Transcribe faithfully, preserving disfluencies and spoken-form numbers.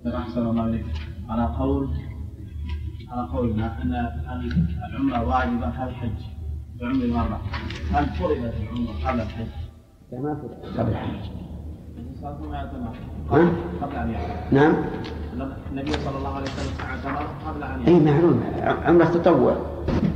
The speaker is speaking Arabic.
أحسن الله عليك. على قول على قولنا أن العمرة واجبة كالحج بعمر مرة، هل فرضت العمرة قبل الحج؟ ما فرضت قبل الحج. قبل أن يحج. نعم. النبي صلى الله عليه وسلم اعتمر قبل أن يحج. أي معلوم، عمرة تطوع.